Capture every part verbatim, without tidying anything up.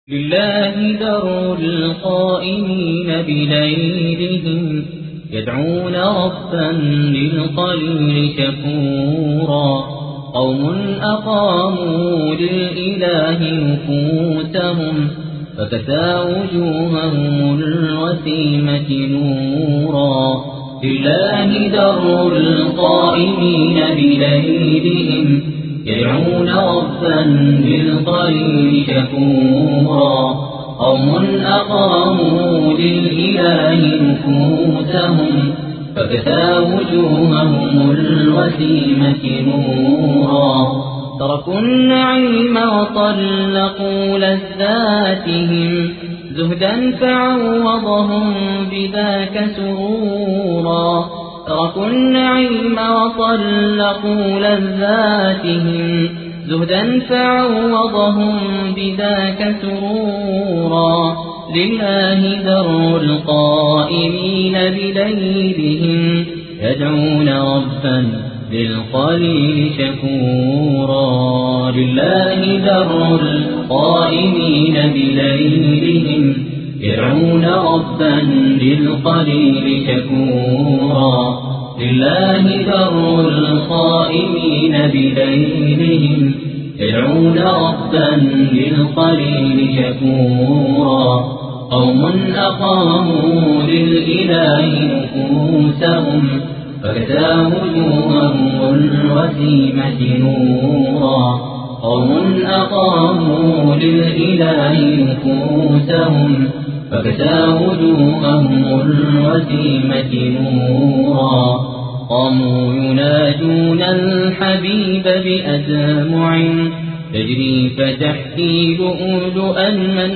لله در القائمين بليلهم يدعون ربا للقليل شكورا قوم أقاموا للإله نفوسهم فكسى وجوههم الوسيمة نورا لله در القائمين بليلهم يدعون ربا للقليل شكورا قوم أقاموا للإله نفوسهم فكسى وجوههم الوسيمة نورا تركوا النعيم وطلقوا لذاتهم زهدا فعوضهم بذاك سرورا تركوا النعيم وطلقوا لذاتهم زهدا فعوضهم بذاك سرورا لله در القائمين بليلهم يدعون ربا للقليل شكورا لله در القائمين بليلهم يدعون ربا للقليل شكورا لله در القائمين بليلهم يدعون ربا للقليل شكورا قوم أقاموا للإله نفوسهم فكسى وجوههم الوسيمة نورا قوم أقاموا للإله نفوسهم فكسى وجوههم الوسيمة نورا قاموا ينادون الحبيب بأدمع تجري فتحكي لؤلؤا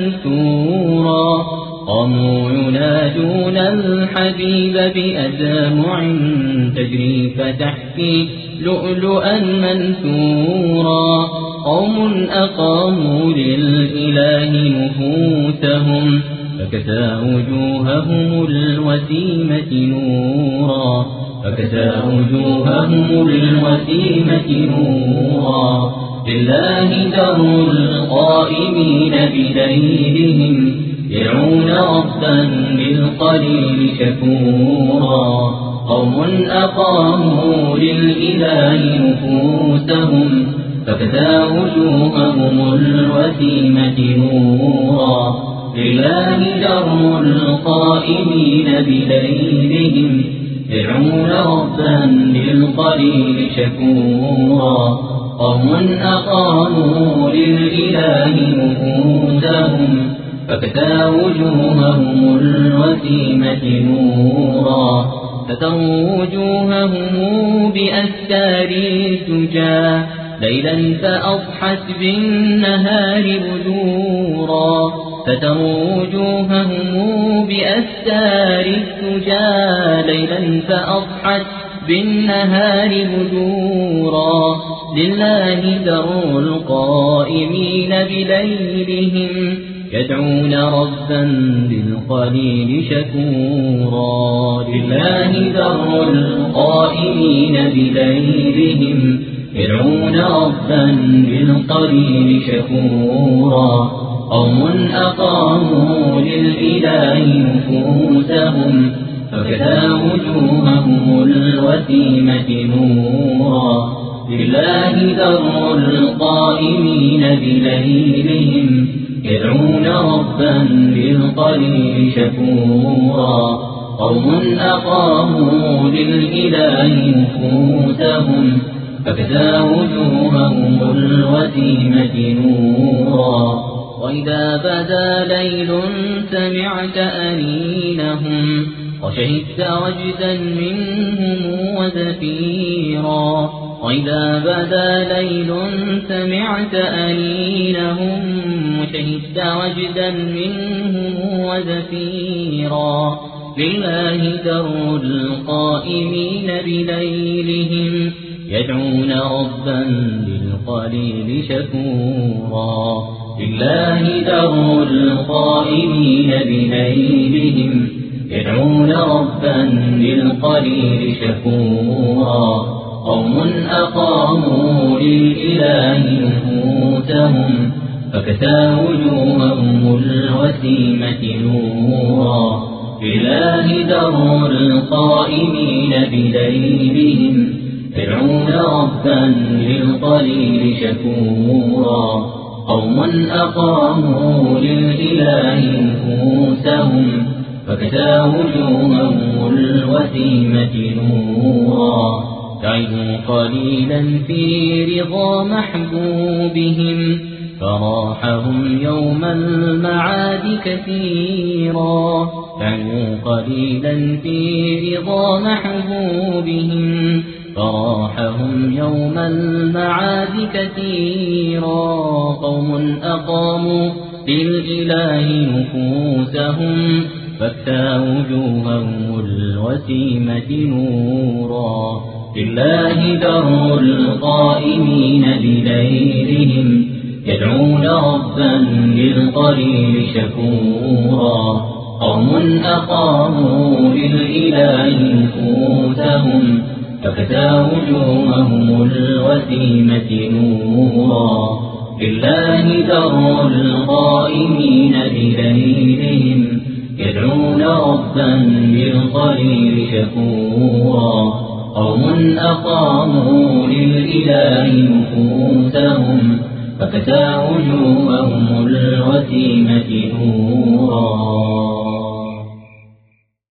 منثورا قاموا ينادون الحبيب بأدمع تجري فتحكي لؤلؤا منثورا قوم أقاموا للإله نفوسهم فكسى وجوههم الوسيمة نورا فكسى وجوههم الوسيمة نورا لله در القائمين بليلهم يدعون ربا للقليل شكورا قوم أقاموا للإله نفوسهم فكسى وجوههم الوسيمة نورا لله در القائمين بليلهم يدعون ربا للقليل شكورا قوم أقاموا للإله نفوسهم فكسى وجوههم الوسيمة نورا فتروا وجوههم بأستار الدجى ليلا فأضحت بالنهار بدورا فتروا وجوههم بأستار الدجى ليلا فأضحت بالنهار بدورا لله در القائمين بليلهم يدعون ربا للقليل شكورا لله در القائمين بليلهم يدعون ربا للقليل شكورا قوم أقاموا للإله نفوسهم فكسى وجوههم الوسيمة نورا لله در القائمين بليلهم يدعون ربا للقليل شكورا قوم أقاموا للإله نفوسهم فكسى وجوههم الوسيمة نورا وإذا بدا ليل سمعت أنينهم وشهدت وجدا منهم وزفيرا وإذا بدا ليل سمعت أنينهم وشهدت وجدا منهم وزفيرا لله در القائمين بليلهم يدعون ربا للقليل شكورا لله در القائمين بليلهم يدعون ربا للقليل شكورا قوم أقاموا للإله نفوسهم فكسى وجوههم الوسيمة نورا إله در القائمين بليلهم يدعون ربا للقليل شكورا قوما أقاموا للإله نفوسهم فكسى وجوههم الوسيمة نورا تعبوا قليلا في رضا محبوبهم فراحهم يوم المعاد كثيرا تعبوا قليلا في رضا محبوبهم فراحهم يوم المعاد كثيرا قوم أقاموا للإله نفوسهم فاكسى وجوههم الوسيمة نورا لله در القائمين بليلهم يدعون ربا للقليل شكورا قوم أقاموا للإله نفوسهم فكسى وجوههم الوسيمة نورا لله در القائمين بليلهم يدعون ربا للقليل شكورا قوم أقاموا للإله نفوسهم فكسى وجوههم الوسيمة نورا